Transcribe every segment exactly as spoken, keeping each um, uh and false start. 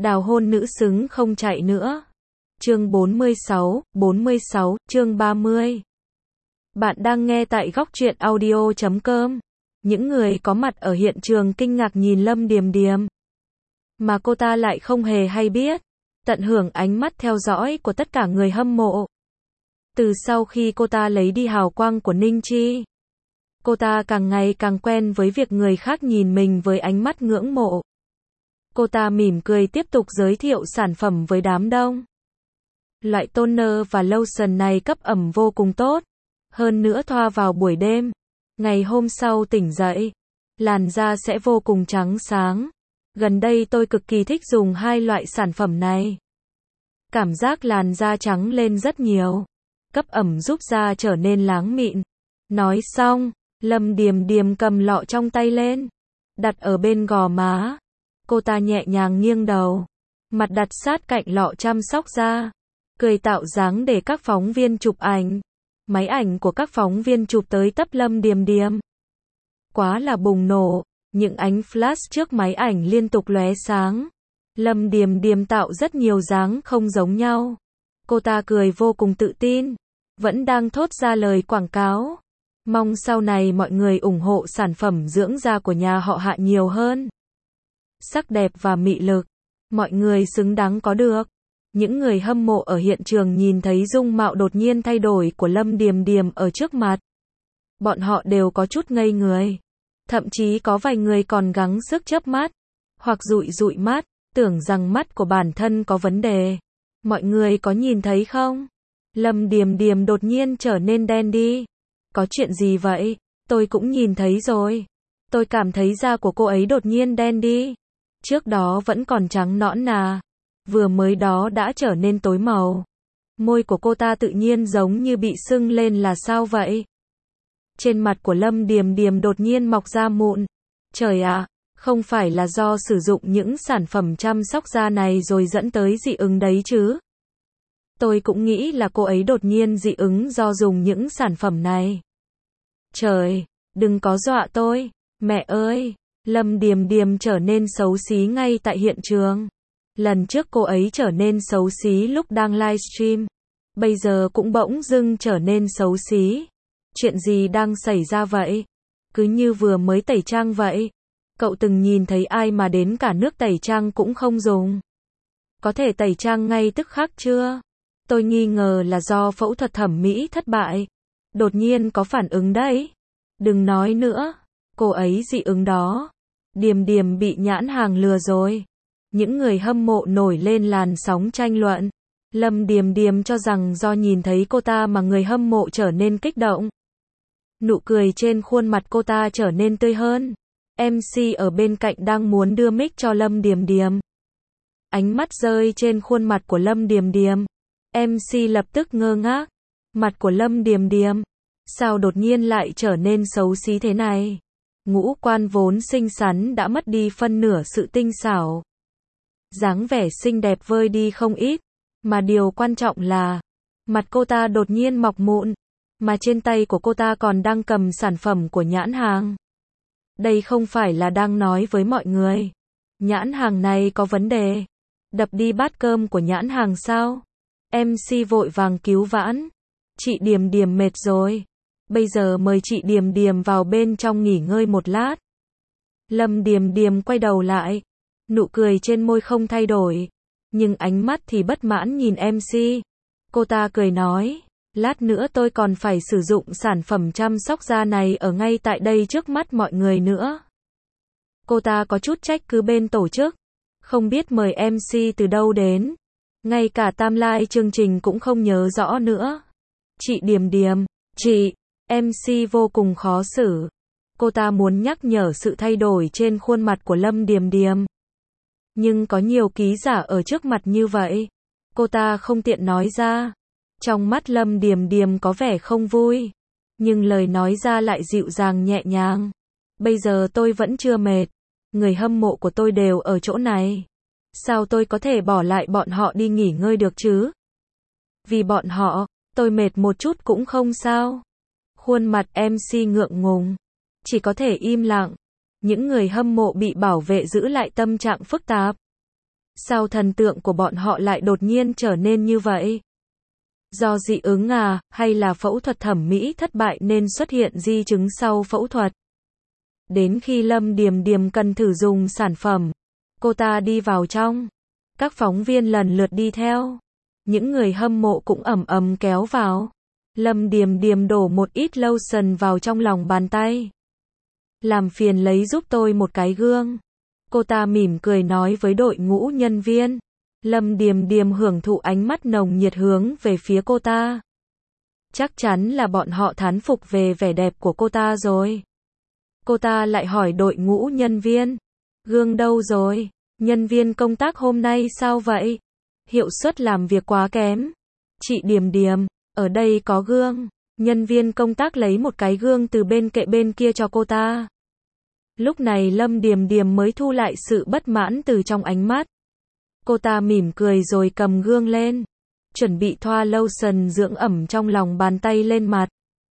Đào hôn nữ xứng không chạy nữa. Chương bốn mươi sáu, bốn mươi sáu, chương ba mươi. Bạn đang nghe tại góc truyện audio chấm com. Những người có mặt ở hiện trường kinh ngạc nhìn Lâm Điềm Điềm. Mà cô ta lại không hề hay biết. Tận hưởng ánh mắt theo dõi của tất cả người hâm mộ. Từ sau khi cô ta lấy đi hào quang của Ninh Chi, cô ta càng ngày càng quen với việc người khác nhìn mình với ánh mắt ngưỡng mộ. Cô ta mỉm cười tiếp tục giới thiệu sản phẩm với đám đông. Loại toner và lotion này cấp ẩm vô cùng tốt. Hơn nữa thoa vào buổi đêm, ngày hôm sau tỉnh dậy, làn da sẽ vô cùng trắng sáng. Gần đây tôi cực kỳ thích dùng hai loại sản phẩm này. Cảm giác làn da trắng lên rất nhiều. Cấp ẩm giúp da trở nên láng mịn. Nói xong, Lâm Điềm Điềm cầm lọ trong tay lên, đặt ở bên gò má. Cô ta nhẹ nhàng nghiêng đầu, mặt đặt sát cạnh lọ chăm sóc da, cười tạo dáng để các phóng viên chụp ảnh. Máy ảnh của các phóng viên chụp tới tấp Lâm Điềm Điềm. Quá là bùng nổ, những ánh flash trước máy ảnh liên tục lóe sáng. Lâm Điềm Điềm tạo rất nhiều dáng không giống nhau. Cô ta cười vô cùng tự tin, vẫn đang thốt ra lời quảng cáo. Mong sau này mọi người ủng hộ sản phẩm dưỡng da của nhà họ Hạ nhiều hơn. Sắc đẹp và mị lực, mọi người xứng đáng có được. Những người hâm mộ ở hiện trường nhìn thấy dung mạo đột nhiên thay đổi của Lâm Điềm Điềm ở trước mặt. Bọn họ đều có chút ngây người. Thậm chí có vài người còn gắng sức chớp mắt, hoặc dụi dụi mắt, tưởng rằng mắt của bản thân có vấn đề. Mọi người có nhìn thấy không? Lâm Điềm Điềm đột nhiên trở nên đen đi. Có chuyện gì vậy? Tôi cũng nhìn thấy rồi. Tôi cảm thấy da của cô ấy đột nhiên đen đi. Trước đó vẫn còn trắng nõn nà, vừa mới đó đã trở nên tối màu. Môi của cô ta tự nhiên giống như bị sưng lên là sao vậy? Trên mặt của Lâm Điềm Điềm đột nhiên mọc ra mụn. Trời ạ, không phải là do sử dụng những sản phẩm chăm sóc da này rồi dẫn tới dị ứng đấy chứ? Tôi cũng nghĩ là cô ấy đột nhiên dị ứng do dùng những sản phẩm này. Trời, đừng có dọa tôi, mẹ ơi! Lâm Điềm Điềm trở nên xấu xí ngay tại hiện trường. Lần trước cô ấy trở nên xấu xí lúc đang livestream, bây giờ cũng bỗng dưng trở nên xấu xí. Chuyện gì đang xảy ra vậy? Cứ như vừa mới tẩy trang vậy. Cậu từng nhìn thấy ai mà đến cả nước tẩy trang cũng không dùng? Có thể tẩy trang ngay tức khắc chưa? Tôi nghi ngờ là do phẫu thuật thẩm mỹ thất bại. Đột nhiên có phản ứng đấy. Đừng nói nữa. Cô ấy dị ứng đó. Điềm Điềm bị nhãn hàng lừa rồi. Những người hâm mộ nổi lên làn sóng tranh luận. Lâm Điềm Điềm cho rằng do nhìn thấy cô ta mà người hâm mộ trở nên kích động. Nụ cười trên khuôn mặt cô ta trở nên tươi hơn. em xê ở bên cạnh đang muốn đưa mic cho Lâm Điềm Điềm. Ánh mắt rơi trên khuôn mặt của Lâm Điềm Điềm. em xê lập tức ngơ ngác. Mặt của Lâm Điềm Điềm, sao đột nhiên lại trở nên xấu xí thế này? Ngũ quan vốn xinh xắn đã mất đi phân nửa sự tinh xảo. Dáng vẻ xinh đẹp vơi đi không ít. Mà điều quan trọng là, mặt cô ta đột nhiên mọc mụn. Mà trên tay của cô ta còn đang cầm sản phẩm của nhãn hàng. Đây không phải là đang nói với mọi người. Nhãn hàng này có vấn đề. Đập đi bát cơm của nhãn hàng sao? em xê vội vàng cứu vãn. Chị Điềm Điềm mệt rồi. Bây giờ mời chị Điềm Điềm vào bên trong nghỉ ngơi một lát. Lâm Điềm Điềm quay đầu lại. Nụ cười trên môi không thay đổi. Nhưng ánh mắt thì bất mãn nhìn em xê. Cô ta cười nói. Lát nữa tôi còn phải sử dụng sản phẩm chăm sóc da này ở ngay tại đây trước mắt mọi người nữa. Cô ta có chút trách cứ bên tổ chức. Không biết mời em xê từ đâu đến. Ngay cả timeline chương trình cũng không nhớ rõ nữa. Chị Điềm Điềm, chị, em xê vô cùng khó xử. Cô ta muốn nhắc nhở sự thay đổi trên khuôn mặt của Lâm Điềm Điềm. Nhưng có nhiều ký giả ở trước mặt như vậy. Cô ta không tiện nói ra. Trong mắt Lâm Điềm Điềm có vẻ không vui. Nhưng lời nói ra lại dịu dàng nhẹ nhàng. Bây giờ tôi vẫn chưa mệt. Người hâm mộ của tôi đều ở chỗ này. Sao tôi có thể bỏ lại bọn họ đi nghỉ ngơi được chứ? Vì bọn họ, tôi mệt một chút cũng không sao. Khuôn mặt em xê ngượng ngùng. Chỉ có thể im lặng. Những người hâm mộ bị bảo vệ giữ lại tâm trạng phức tạp. Sao thần tượng của bọn họ lại đột nhiên trở nên như vậy? Do dị ứng à, hay là phẫu thuật thẩm mỹ thất bại nên xuất hiện di chứng sau phẫu thuật? Đến khi Lâm Điềm Điềm cần thử dùng sản phẩm, cô ta đi vào trong. Các phóng viên lần lượt đi theo. Những người hâm mộ cũng ầm ầm kéo vào. Lâm Điềm Điềm đổ một ít lotion vào trong lòng bàn tay. Làm phiền lấy giúp tôi một cái gương. Cô ta mỉm cười nói với đội ngũ nhân viên. Lâm Điềm Điềm hưởng thụ ánh mắt nồng nhiệt hướng về phía cô ta. Chắc chắn là bọn họ thán phục về vẻ đẹp của cô ta rồi. Cô ta lại hỏi đội ngũ nhân viên. Gương đâu rồi? Nhân viên công tác hôm nay sao vậy? Hiệu suất làm việc quá kém. Chị Điềm Điềm, ở đây có gương. Nhân viên công tác lấy một cái gương từ bên kệ bên kia cho cô ta. Lúc này Lâm Điềm Điềm mới thu lại sự bất mãn từ trong ánh mắt. Cô ta mỉm cười rồi cầm gương lên. Chuẩn bị thoa lotion dưỡng ẩm trong lòng bàn tay lên mặt.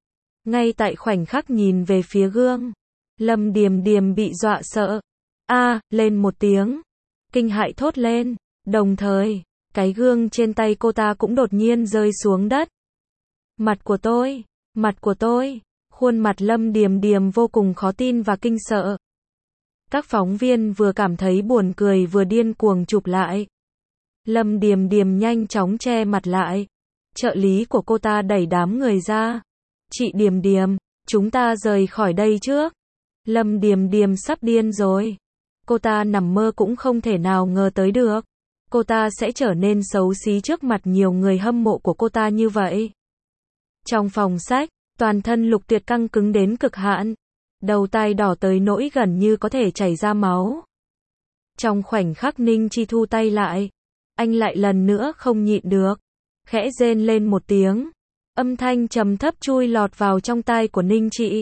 Ngay tại khoảnh khắc nhìn về phía gương, Lâm Điềm Điềm bị dọa sợ. A, lên một tiếng. Kinh hãi thốt lên. Đồng thời, cái gương trên tay cô ta cũng đột nhiên rơi xuống đất. Mặt của tôi, mặt của tôi. Khuôn mặt Lâm Điềm Điềm vô cùng khó tin và kinh sợ. Các phóng viên vừa cảm thấy buồn cười vừa điên cuồng chụp lại. Lâm Điềm Điềm nhanh chóng che mặt lại. Trợ lý của cô ta đẩy đám người ra. Chị Điềm Điềm, chúng ta rời khỏi đây trước. Lâm Điềm Điềm sắp điên rồi. Cô ta nằm mơ cũng không thể nào ngờ tới được. Cô ta sẽ trở nên xấu xí trước mặt nhiều người hâm mộ của cô ta như vậy. Trong phòng sách, toàn thân Lục Tuyệt căng cứng đến cực hạn. Đầu tai đỏ tới nỗi gần như có thể chảy ra máu. Trong khoảnh khắc Ninh Chi thu tay lại, anh lại lần nữa không nhịn được. Khẽ rên lên một tiếng. Âm thanh trầm thấp chui lọt vào trong tai của Ninh Chi.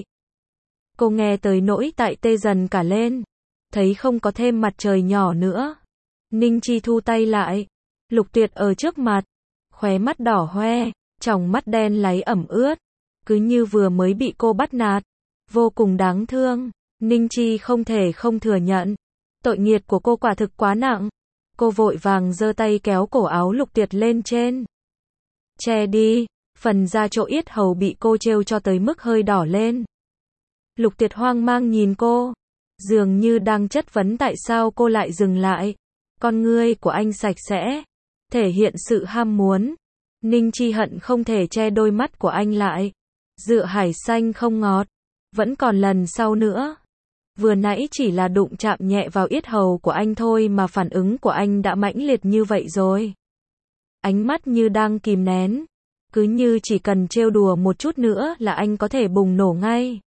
Cô nghe tới nỗi tại tê dần cả lên. Thấy không có thêm mặt trời nhỏ nữa. Ninh Chi thu tay lại. Lục Tuyệt ở trước mặt. Khóe mắt đỏ hoe, tròng mắt đen láy ẩm ướt. Cứ như vừa mới bị cô bắt nạt. Vô cùng đáng thương. Ninh Chi không thể không thừa nhận. Tội nghiệt của cô quả thực quá nặng. Cô vội vàng giơ tay kéo cổ áo Lục Tuyệt lên trên. Che đi. Phần da chỗ yết hầu bị cô trêu cho tới mức hơi đỏ lên. Lục Tuyệt hoang mang nhìn cô. Dường như đang chất vấn tại sao cô lại dừng lại. Con ngươi của anh sạch sẽ. Thể hiện sự ham muốn. Ninh Chi hận không thể che đôi mắt của anh lại. Dựa hải xanh không ngọt. Vẫn còn lần sau nữa. Vừa nãy chỉ là đụng chạm nhẹ vào yết hầu của anh thôi mà phản ứng của anh đã mãnh liệt như vậy rồi. Ánh mắt như đang kìm nén. Cứ như chỉ cần trêu đùa một chút nữa là anh có thể bùng nổ ngay.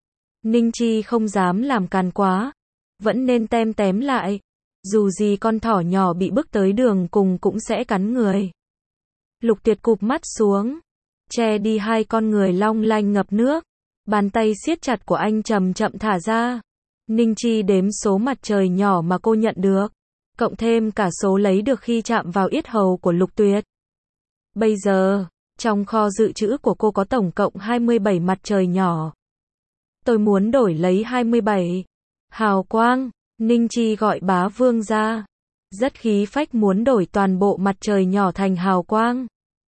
Ninh Chi không dám làm càn quá. Vẫn nên tem tém lại. Dù gì con thỏ nhỏ bị bước tới đường cùng cũng sẽ cắn người. Lục Tuyệt cụp mắt xuống. Che đi hai con người long lanh ngập nước. Bàn tay siết chặt của anh chậm chậm thả ra. Ninh Chi đếm số mặt trời nhỏ mà cô nhận được. Cộng thêm cả số lấy được khi chạm vào yết hầu của Lục Tuyệt. Bây giờ, trong kho dự trữ của cô có tổng cộng hai mươi bảy mặt trời nhỏ. Tôi muốn đổi lấy hai mươi bảy. Hào quang. Ninh Chi gọi bá vương ra. Rất khí phách muốn đổi toàn bộ mặt trời nhỏ thành hào quang.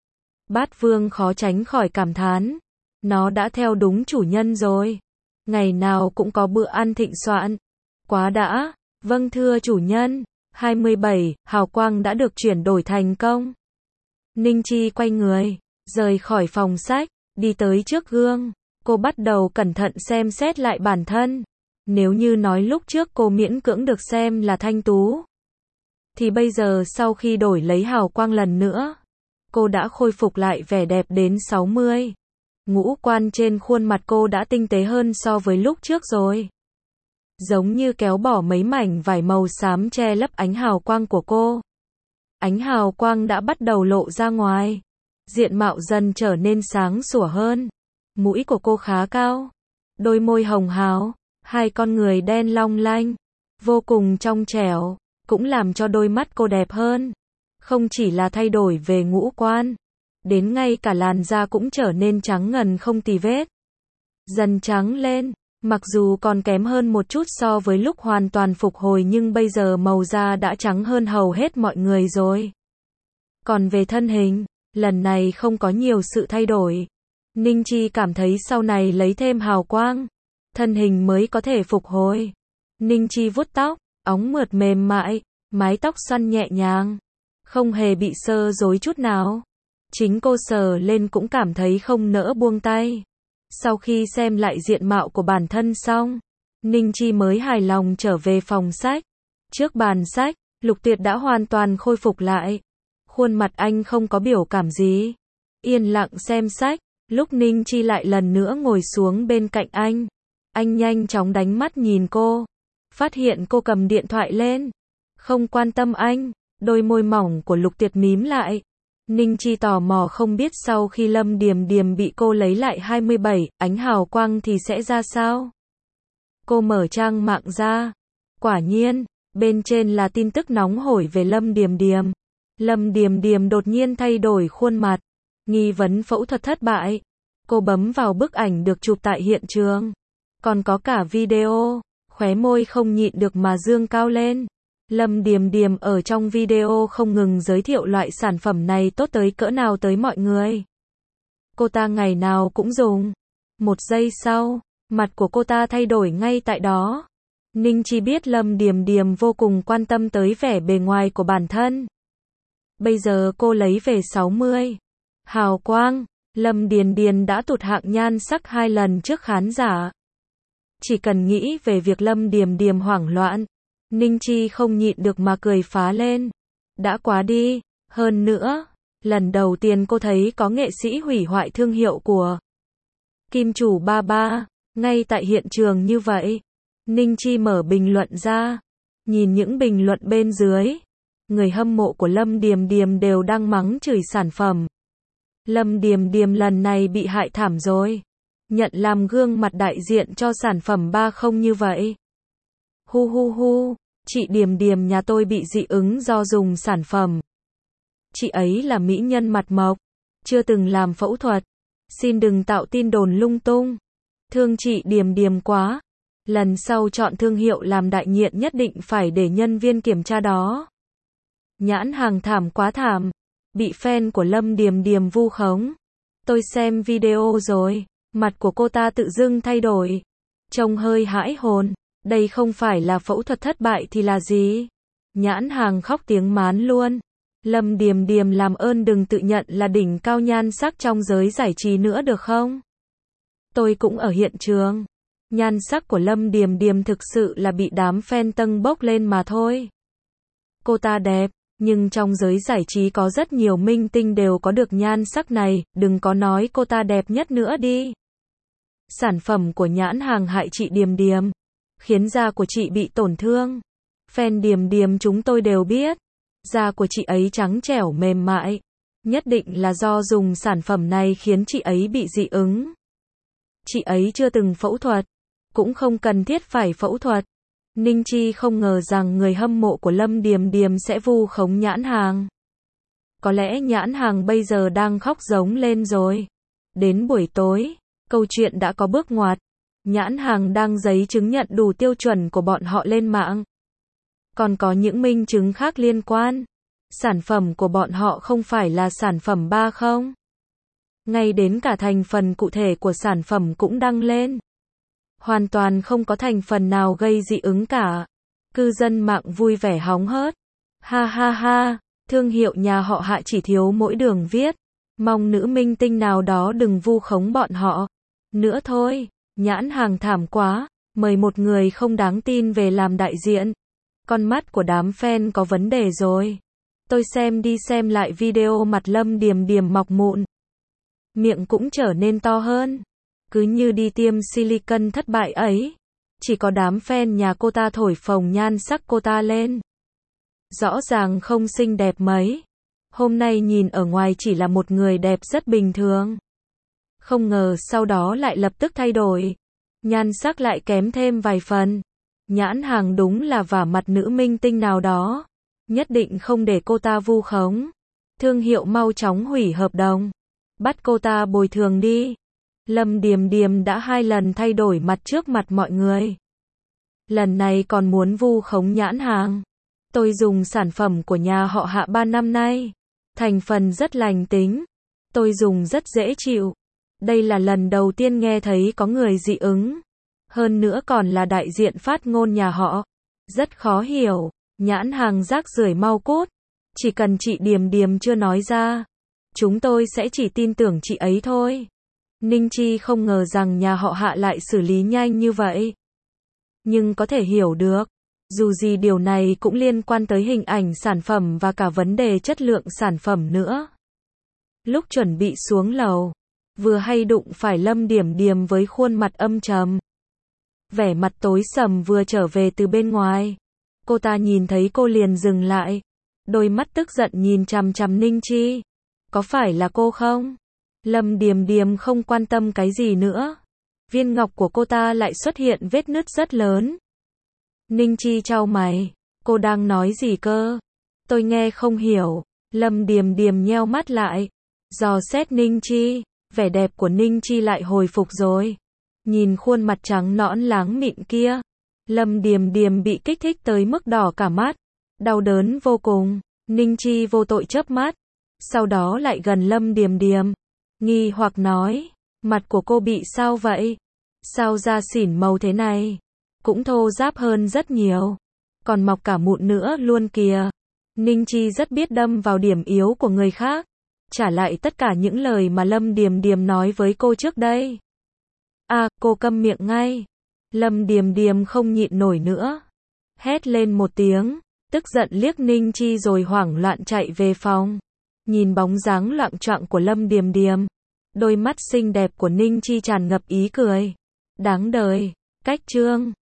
Bát vương khó tránh khỏi cảm thán. Nó đã theo đúng chủ nhân rồi. Ngày nào cũng có bữa ăn thịnh soạn. Quá đã. Vâng thưa chủ nhân. hai mươi bảy, hào quang đã được chuyển đổi thành công. Ninh Chi quay người, rời khỏi phòng sách, đi tới trước gương. Cô bắt đầu cẩn thận xem xét lại bản thân. Nếu như nói lúc trước cô miễn cưỡng được xem là thanh tú, thì bây giờ sau khi đổi lấy hào quang lần nữa, cô đã khôi phục lại vẻ đẹp đến sáu mươi. Ngũ quan trên khuôn mặt cô đã tinh tế hơn so với lúc trước rồi. Giống như kéo bỏ mấy mảnh vải màu xám che lấp ánh hào quang của cô. Ánh hào quang đã bắt đầu lộ ra ngoài. Diện mạo dần trở nên sáng sủa hơn. Mũi của cô khá cao. Đôi môi hồng hào. Hai con người đen long lanh. Vô cùng trong trẻo. Cũng làm cho đôi mắt cô đẹp hơn. Không chỉ là thay đổi về ngũ quan. Đến ngay cả làn da cũng trở nên trắng ngần không tì vết. Dần trắng lên. Mặc dù còn kém hơn một chút so với lúc hoàn toàn phục hồi nhưng bây giờ màu da đã trắng hơn hầu hết mọi người rồi. Còn về thân hình, lần này không có nhiều sự thay đổi. Ninh Chi cảm thấy sau này lấy thêm hào quang, thân hình mới có thể phục hồi. Ninh Chi vuốt tóc, óng mượt mềm mại, mái tóc xoăn nhẹ nhàng, không hề bị xơ rối chút nào. Chính cô sờ lên cũng cảm thấy không nỡ buông tay. Sau khi xem lại diện mạo của bản thân xong, Ninh Chi mới hài lòng trở về phòng sách. Trước bàn sách, Lục Tuyệt đã hoàn toàn khôi phục lại. Khuôn mặt anh không có biểu cảm gì, yên lặng xem sách. Lúc Ninh Chi lại lần nữa ngồi xuống bên cạnh anh, anh nhanh chóng đánh mắt nhìn cô, phát hiện cô cầm điện thoại lên, không quan tâm anh. Đôi môi mỏng của Lục Tuyệt mím lại. Ninh Chi tò mò không biết sau khi Lâm Điềm Điềm bị cô lấy lại hai mươi bảy ánh hào quang thì sẽ ra sao. Cô mở trang mạng ra, quả nhiên, bên trên là tin tức nóng hổi về Lâm Điềm Điềm. Lâm Điềm Điềm đột nhiên thay đổi khuôn mặt, nghi vấn phẫu thuật thất bại. Cô bấm vào bức ảnh được chụp tại hiện trường, còn có cả video, khóe môi không nhịn được mà dương cao lên. Lâm Điềm Điềm ở trong video không ngừng giới thiệu loại sản phẩm này tốt tới cỡ nào tới mọi người. Cô ta ngày nào cũng dùng. Một giây sau, mặt của cô ta thay đổi ngay tại đó. Ninh Chi biết Lâm Điềm Điềm vô cùng quan tâm tới vẻ bề ngoài của bản thân. Bây giờ cô lấy về sáu mươi hào quang, Lâm Điềm Điềm đã tụt hạng nhan sắc hai lần trước khán giả. Chỉ cần nghĩ về việc Lâm Điềm Điềm hoảng loạn, Ninh Chi không nhịn được mà cười phá lên. Đã quá đi, hơn nữa, lần đầu tiên cô thấy có nghệ sĩ hủy hoại thương hiệu của Kim Chủ ba ba, ngay tại hiện trường như vậy. Ninh Chi mở bình luận ra, nhìn những bình luận bên dưới. Người hâm mộ của Lâm Điềm Điềm đều đang mắng chửi sản phẩm. Lâm Điềm Điềm lần này bị hại thảm rồi. Nhận làm gương mặt đại diện cho sản phẩm ba không như vậy. Hu hu hu, chị Điềm Điềm nhà tôi bị dị ứng do dùng sản phẩm. Chị ấy là mỹ nhân mặt mộc, chưa từng làm phẫu thuật. Xin đừng tạo tin đồn lung tung. Thương chị Điềm Điềm quá. Lần sau chọn thương hiệu làm đại diện nhất định phải để nhân viên kiểm tra đó. Nhãn hàng thảm quá thảm. Bị fan của Lâm Điềm Điềm vu khống. Tôi xem video rồi, mặt của cô ta tự dưng thay đổi. Trông hơi hãi hồn. Đây không phải là phẫu thuật thất bại thì là gì? Nhãn hàng khóc tiếng mán luôn. Lâm Điềm Điềm làm ơn đừng tự nhận là đỉnh cao nhan sắc trong giới giải trí nữa được không? Tôi cũng ở hiện trường. Nhan sắc của Lâm Điềm Điềm thực sự là bị đám fan tâng bốc lên mà thôi. Cô ta đẹp, nhưng trong giới giải trí có rất nhiều minh tinh đều có được nhan sắc này, đừng có nói cô ta đẹp nhất nữa đi. Sản phẩm của nhãn hàng hại chị Điềm Điềm, khiến da của chị bị tổn thương. Fan Điềm Điềm chúng tôi đều biết, da của chị ấy trắng trẻo mềm mại, nhất định là do dùng sản phẩm này khiến chị ấy bị dị ứng. Chị ấy chưa từng phẫu thuật, cũng không cần thiết phải phẫu thuật. Ninh Chi không ngờ rằng người hâm mộ của Lâm Điềm Điềm sẽ vu khống nhãn hàng. Có lẽ nhãn hàng bây giờ đang khóc giống lên rồi. Đến buổi tối, câu chuyện đã có bước ngoặt. Nhãn hàng đăng giấy chứng nhận đủ tiêu chuẩn của bọn họ lên mạng. Còn có những minh chứng khác liên quan. Sản phẩm của bọn họ không phải là sản phẩm ba không. Ngay đến cả thành phần cụ thể của sản phẩm cũng đăng lên. Hoàn toàn không có thành phần nào gây dị ứng cả. Cư dân mạng vui vẻ hóng hớt. Ha ha ha, thương hiệu nhà họ Hạ chỉ thiếu mỗi đường viết. Mong nữ minh tinh nào đó đừng vu khống bọn họ. Nữa thôi, nhãn hàng thảm quá, mời một người không đáng tin về làm đại diện. Con mắt của đám fan có vấn đề rồi. Tôi xem đi xem lại video mặt Lâm Điềm Điềm mọc mụn. Miệng cũng trở nên to hơn. Cứ như đi tiêm silicon thất bại ấy. Chỉ có đám fan nhà cô ta thổi phồng nhan sắc cô ta lên. Rõ ràng không xinh đẹp mấy. Hôm nay nhìn ở ngoài chỉ là một người đẹp rất bình thường. Không ngờ sau đó lại lập tức thay đổi. Nhan sắc lại kém thêm vài phần. Nhãn hàng đúng là vả mặt nữ minh tinh nào đó. Nhất định không để cô ta vu khống. Thương hiệu mau chóng hủy hợp đồng. Bắt cô ta bồi thường đi. Lâm Điềm Điềm đã hai lần thay đổi mặt trước mặt mọi người. Lần này còn muốn vu khống nhãn hàng. Tôi dùng sản phẩm của nhà họ Hạ ba năm nay. Thành phần rất lành tính. Tôi dùng rất dễ chịu. Đây là lần đầu tiên nghe thấy có người dị ứng. Hơn nữa còn là đại diện phát ngôn nhà họ. Rất khó hiểu. Nhãn hàng rác rưởi mau cút. Chỉ cần chị Điềm Điềm chưa nói ra, chúng tôi sẽ chỉ tin tưởng chị ấy thôi. Ninh Chi không ngờ rằng nhà họ Hạ lại xử lý nhanh như vậy. Nhưng có thể hiểu được. Dù gì điều này cũng liên quan tới hình ảnh sản phẩm và cả vấn đề chất lượng sản phẩm nữa. Lúc chuẩn bị xuống lầu, vừa hay đụng phải Lâm Điềm Điềm với khuôn mặt âm trầm. Vẻ mặt tối sầm vừa trở về từ bên ngoài. Cô ta nhìn thấy cô liền dừng lại. Đôi mắt tức giận nhìn chằm chằm Ninh Chi. Có phải là cô không? Lâm Điềm Điềm không quan tâm cái gì nữa. Viên ngọc của cô ta lại xuất hiện vết nứt rất lớn. Ninh Chi chau mày. Cô đang nói gì cơ? Tôi nghe không hiểu. Lâm Điềm Điềm nheo mắt lại. Dò xét Ninh Chi. Vẻ đẹp của Ninh Chi lại hồi phục rồi. Nhìn khuôn mặt trắng nõn láng mịn kia. Lâm Điềm Điềm bị kích thích tới mức đỏ cả mắt. Đau đớn vô cùng. Ninh Chi vô tội chớp mắt. Sau đó lại gần Lâm Điềm Điềm. Nghi hoặc nói. Mặt của cô bị sao vậy? Sao da xỉn màu thế này? Cũng thô ráp hơn rất nhiều. Còn mọc cả mụn nữa luôn kìa. Ninh Chi rất biết đâm vào điểm yếu của người khác. Trả lại tất cả những lời mà Lâm Điềm Điềm nói với cô trước đây. À, cô câm miệng ngay. Lâm Điềm Điềm không nhịn nổi nữa. Hét lên một tiếng. Tức giận liếc Ninh Chi rồi hoảng loạn chạy về phòng. Nhìn bóng dáng loạng choạng của Lâm Điềm Điềm. Đôi mắt xinh đẹp của Ninh Chi tràn ngập ý cười. Đáng đời. Cách chương